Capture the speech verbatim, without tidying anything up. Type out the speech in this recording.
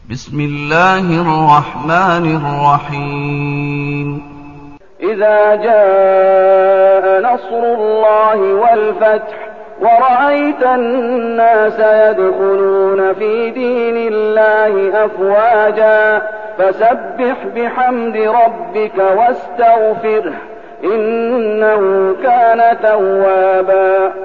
بسم الله الرحمن الرحيم إذا جاء نصر الله والفتح ورأيت الناس يدخلون في دين الله أفواجا فسبح بحمد ربك واستغفره إنه كان توابا